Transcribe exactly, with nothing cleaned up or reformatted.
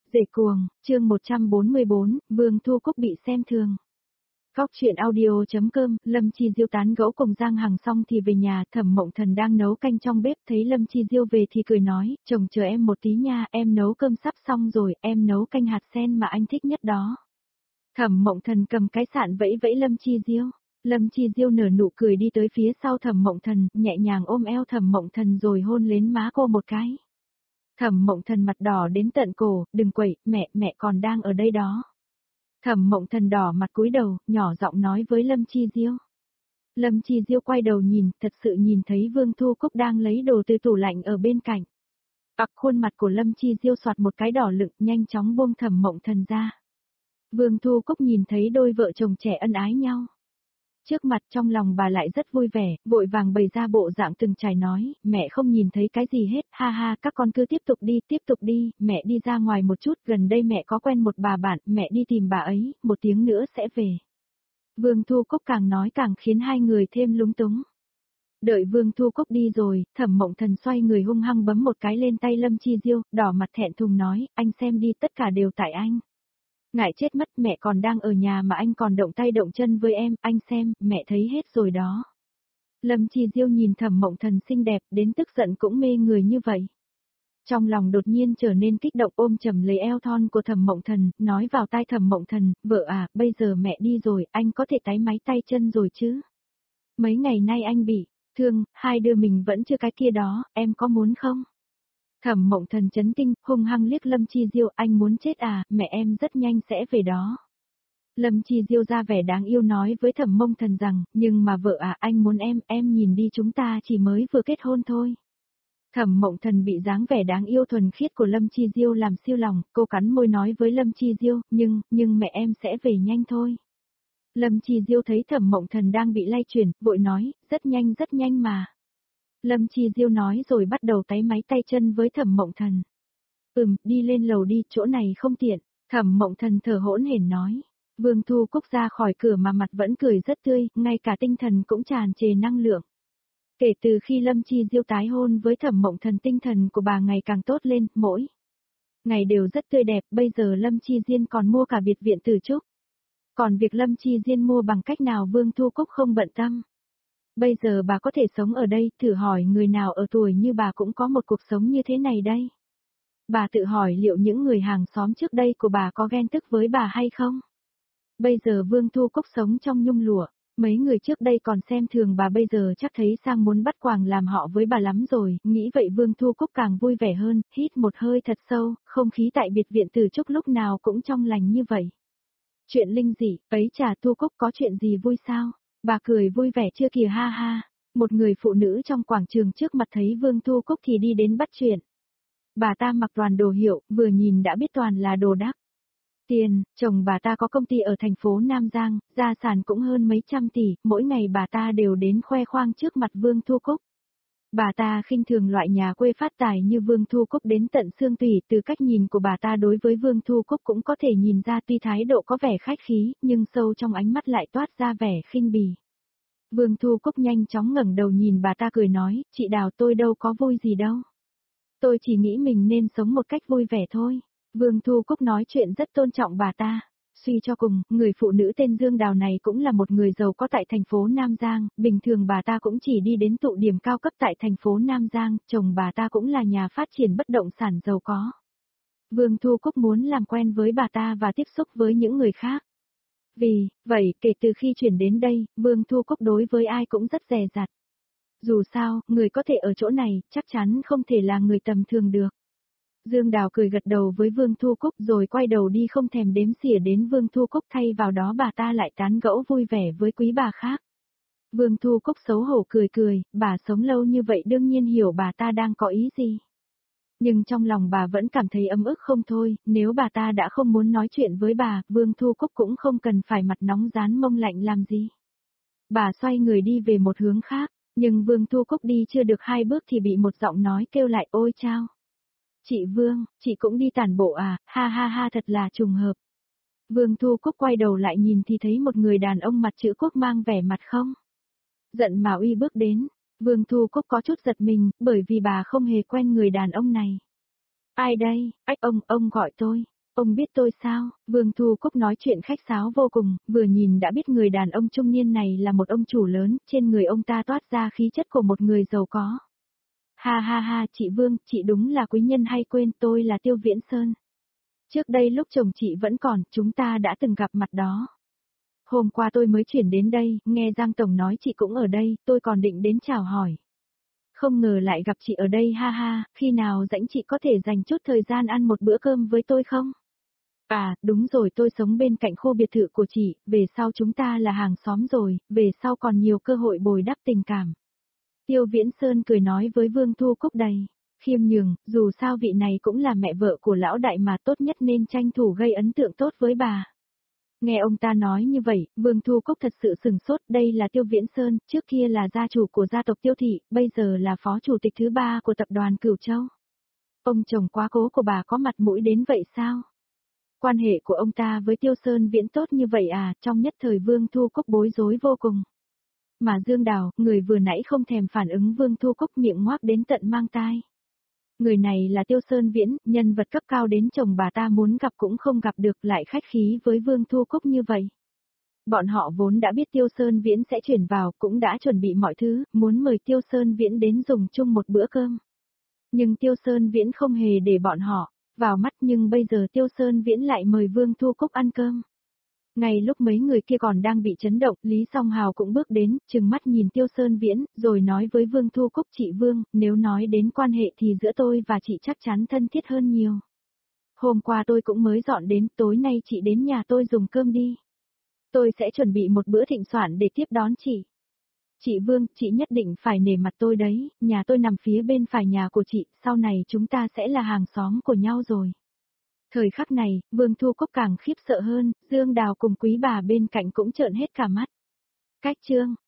Rể cuồng, chương một trăm bốn mươi bốn, Vương Thu Cúc bị xem thường. Góc chuyện audio.com, Lâm Chi Diêu tán gẫu cùng Giang Hằng xong thì về nhà, Thẩm Mộng Thần đang nấu canh trong bếp, thấy Lâm Chi Diêu về thì cười nói, chồng chờ em một tí nha, em nấu cơm sắp xong rồi, em nấu canh hạt sen mà anh thích nhất đó. Thẩm Mộng Thần cầm cái sạn vẫy vẫy Lâm Chi Diêu. Lâm Chi Diêu nở nụ cười đi tới phía sau Thẩm Mộng Thần, nhẹ nhàng ôm eo Thẩm Mộng Thần rồi hôn lên má cô một cái. Thẩm Mộng Thần mặt đỏ đến tận cổ, đừng quậy, mẹ, mẹ còn đang ở đây đó. Thẩm Mộng Thần đỏ mặt cúi đầu, nhỏ giọng nói với Lâm Chi Diêu. Lâm Chi Diêu quay đầu nhìn, thật sự nhìn thấy Vương Thu Cúc đang lấy đồ từ tủ lạnh ở bên cạnh. Ặc khuôn mặt của Lâm Chi Diêu xoạt một cái đỏ lựng, nhanh chóng buông Thẩm Mộng Thần ra. Vương Thu Cúc nhìn thấy đôi vợ chồng trẻ ân ái nhau. Trước mặt trong lòng bà lại rất vui vẻ, vội vàng bày ra bộ dạng từng trải nói, mẹ không nhìn thấy cái gì hết, ha ha, các con cứ tiếp tục đi, tiếp tục đi, mẹ đi ra ngoài một chút, gần đây mẹ có quen một bà bạn, mẹ đi tìm bà ấy, một tiếng nữa sẽ về. Vương Thu Cúc càng nói càng khiến hai người thêm lúng túng. Đợi Vương Thu Cúc đi rồi, Thẩm Mộng Thần xoay người hung hăng bấm một cái lên tay Lâm Chi Diêu, đỏ mặt thẹn thùng nói, anh xem đi, tất cả đều tại anh. Ngại chết mất, mẹ còn đang ở nhà mà anh còn động tay động chân với em, anh xem, mẹ thấy hết rồi đó. Lâm Chi Diêu nhìn Thẩm Mộng Thần xinh đẹp đến tức giận cũng mê người như vậy. Trong lòng đột nhiên trở nên kích động ôm chầm lấy eo thon của Thẩm Mộng Thần, nói vào tai Thẩm Mộng Thần, vợ à, bây giờ mẹ đi rồi, anh có thể tái máy tay chân rồi chứ. Mấy ngày nay anh bị thương, hai đứa mình vẫn chưa cái kia đó, em có muốn không? Thẩm Mộng Thần chấn kinh, hung hăng liếc Lâm Chi Diêu, anh muốn chết à, mẹ em rất nhanh sẽ về đó. Lâm Chi Diêu ra vẻ đáng yêu nói với Thẩm Mộng Thần rằng, nhưng mà vợ à, anh muốn em, em nhìn đi chúng ta chỉ mới vừa kết hôn thôi. Thẩm Mộng Thần bị dáng vẻ đáng yêu thuần khiết của Lâm Chi Diêu làm siêu lòng, cô cắn môi nói với Lâm Chi Diêu, nhưng, nhưng mẹ em sẽ về nhanh thôi. Lâm Chi Diêu thấy Thẩm Mộng Thần đang bị lay chuyển, vội nói, rất nhanh rất nhanh mà. Lâm Chi Diêu nói rồi bắt đầu táy máy tay chân với Thẩm Mộng Thần. Ừm, đi lên lầu đi, chỗ này không tiện. Thẩm Mộng Thần thở hổn hển nói. Vương Thu Cúc ra khỏi cửa mà mặt vẫn cười rất tươi, ngay cả tinh thần cũng tràn trề năng lượng. Kể từ khi Lâm Chi Diêu tái hôn với Thẩm Mộng Thần, tinh thần của bà ngày càng tốt lên, mỗi ngày đều rất tươi đẹp, bây giờ Lâm Chi Diên còn mua cả biệt viện Tử Trúc. Còn việc Lâm Chi Diên mua bằng cách nào Vương Thu Cúc không bận tâm. Bây giờ bà có thể sống ở đây, thử hỏi người nào ở tuổi như bà cũng có một cuộc sống như thế này đây. Bà tự hỏi liệu những người hàng xóm trước đây của bà có ghen tức với bà hay không? Bây giờ Vương Thu Cúc sống trong nhung lụa, mấy người trước đây còn xem thường bà bây giờ chắc thấy sang muốn bắt quàng làm họ với bà lắm rồi, nghĩ vậy Vương Thu Cúc càng vui vẻ hơn, hít một hơi thật sâu, không khí tại biệt viện Tử Trúc lúc nào cũng trong lành như vậy. Chuyện linh dị, ấy chà Thu Cúc có chuyện gì vui sao? Bà cười vui vẻ chưa kìa ha ha. Một người phụ nữ trong quảng trường trước mặt thấy Vương Thu Cúc thì đi đến bắt chuyện. Bà ta mặc toàn đồ hiệu, vừa nhìn đã biết toàn là đồ đắt. Tiền, chồng bà ta có công ty ở thành phố Nam Giang, gia sản cũng hơn mấy trăm tỷ, mỗi ngày bà ta đều đến khoe khoang trước mặt Vương Thu Cúc. Bà ta khinh thường loại nhà quê phát tài như Vương Thu Cúc đến tận xương tủy, từ cách nhìn của bà ta đối với Vương Thu Cúc cũng có thể nhìn ra tuy thái độ có vẻ khách khí, nhưng sâu trong ánh mắt lại toát ra vẻ khinh bỉ. Vương Thu Cúc nhanh chóng ngẩng đầu nhìn bà ta cười nói, chị Đào tôi đâu có vui gì đâu. Tôi chỉ nghĩ mình nên sống một cách vui vẻ thôi. Vương Thu Cúc nói chuyện rất tôn trọng bà ta. Suy cho cùng, người phụ nữ tên Dương Đào này cũng là một người giàu có tại thành phố Nam Giang, bình thường bà ta cũng chỉ đi đến tụ điểm cao cấp tại thành phố Nam Giang, chồng bà ta cũng là nhà phát triển bất động sản giàu có. Vương Thu Cúc muốn làm quen với bà ta và tiếp xúc với những người khác. Vì, vậy, kể từ khi chuyển đến đây, Vương Thu Cúc đối với ai cũng rất dè dặt. Dù sao, người có thể ở chỗ này, chắc chắn không thể là người tầm thường được. Dương Đào cười gật đầu với Vương Thu Cúc rồi quay đầu đi không thèm đếm xỉa đến Vương Thu Cúc, thay vào đó bà ta lại tán gẫu vui vẻ với quý bà khác. Vương Thu Cúc xấu hổ cười cười, bà sống lâu như vậy đương nhiên hiểu bà ta đang có ý gì. Nhưng trong lòng bà vẫn cảm thấy ấm ức không thôi, nếu bà ta đã không muốn nói chuyện với bà, Vương Thu Cúc cũng không cần phải mặt nóng rán mông lạnh làm gì. Bà xoay người đi về một hướng khác, nhưng Vương Thu Cúc đi chưa được hai bước thì bị một giọng nói kêu lại ôi chao. Chị Vương, chị cũng đi tản bộ à, ha ha ha thật là trùng hợp. Vương Thu Cúc quay đầu lại nhìn thì thấy một người đàn ông mặt chữ quốc mang vẻ mặt không giận mà uy bước đến. Vương Thu Cúc có chút giật mình, bởi vì bà không hề quen người đàn ông này. Ai đây, ách ông, ông gọi tôi. Ông biết tôi sao? Vương Thu Cúc nói chuyện khách sáo vô cùng, vừa nhìn đã biết người đàn ông trung niên này là một ông chủ lớn, trên người ông ta toát ra khí chất của một người giàu có. Ha ha ha, chị Vương, chị đúng là quý nhân hay quên, tôi là Tiêu Viễn Sơn. Trước đây lúc chồng chị vẫn còn, chúng ta đã từng gặp mặt đó. Hôm qua tôi mới chuyển đến đây, nghe Giang Tổng nói chị cũng ở đây, tôi còn định đến chào hỏi. Không ngờ lại gặp chị ở đây, ha ha, khi nào rảnh chị có thể dành chút thời gian ăn một bữa cơm với tôi không? À, đúng rồi, tôi sống bên cạnh khu biệt thự của chị, về sau chúng ta là hàng xóm rồi, về sau còn nhiều cơ hội bồi đắp tình cảm. Tiêu Viễn Sơn cười nói với Vương Thu Cúc đầy khiêm nhường, dù sao vị này cũng là mẹ vợ của lão đại mà, tốt nhất nên tranh thủ gây ấn tượng tốt với bà. Nghe ông ta nói như vậy, Vương Thu Cúc thật sự sừng sốt, đây là Tiêu Viễn Sơn, trước kia là gia chủ của gia tộc Tiêu Thị, bây giờ là phó chủ tịch thứ ba của tập đoàn Cửu Châu. Ông chồng quá cố của bà có mặt mũi đến vậy sao? Quan hệ của ông ta với Tiêu Sơn Viễn tốt như vậy à, trong nhất thời Vương Thu Cúc bối rối vô cùng. Mà Dương Đào, người vừa nãy không thèm phản ứng Vương Thu Cúc miệng ngoác đến tận mang tai. Người này là Tiêu Sơn Viễn, nhân vật cấp cao đến chồng bà ta muốn gặp cũng không gặp được, lại khách khí với Vương Thu Cúc như vậy. Bọn họ vốn đã biết Tiêu Sơn Viễn sẽ chuyển vào, cũng đã chuẩn bị mọi thứ, muốn mời Tiêu Sơn Viễn đến dùng chung một bữa cơm. Nhưng Tiêu Sơn Viễn không hề để bọn họ vào mắt, nhưng bây giờ Tiêu Sơn Viễn lại mời Vương Thu Cúc ăn cơm. Ngay lúc mấy người kia còn đang bị chấn động, Lý Song Hào cũng bước đến, trừng mắt nhìn Tiêu Sơn Viễn, rồi nói với Vương Thu Cúc, chị Vương, nếu nói đến quan hệ thì giữa tôi và chị chắc chắn thân thiết hơn nhiều. Hôm qua tôi cũng mới dọn đến, tối nay chị đến nhà tôi dùng cơm đi. Tôi sẽ chuẩn bị một bữa thịnh soạn để tiếp đón chị. Chị Vương, chị nhất định phải nể mặt tôi đấy, nhà tôi nằm phía bên phải nhà của chị, sau này chúng ta sẽ là hàng xóm của nhau rồi. Thời khắc này, Vương Thu Cúc càng khiếp sợ hơn, Dương Đào cùng quý bà bên cạnh cũng trợn hết cả mắt. Cách chương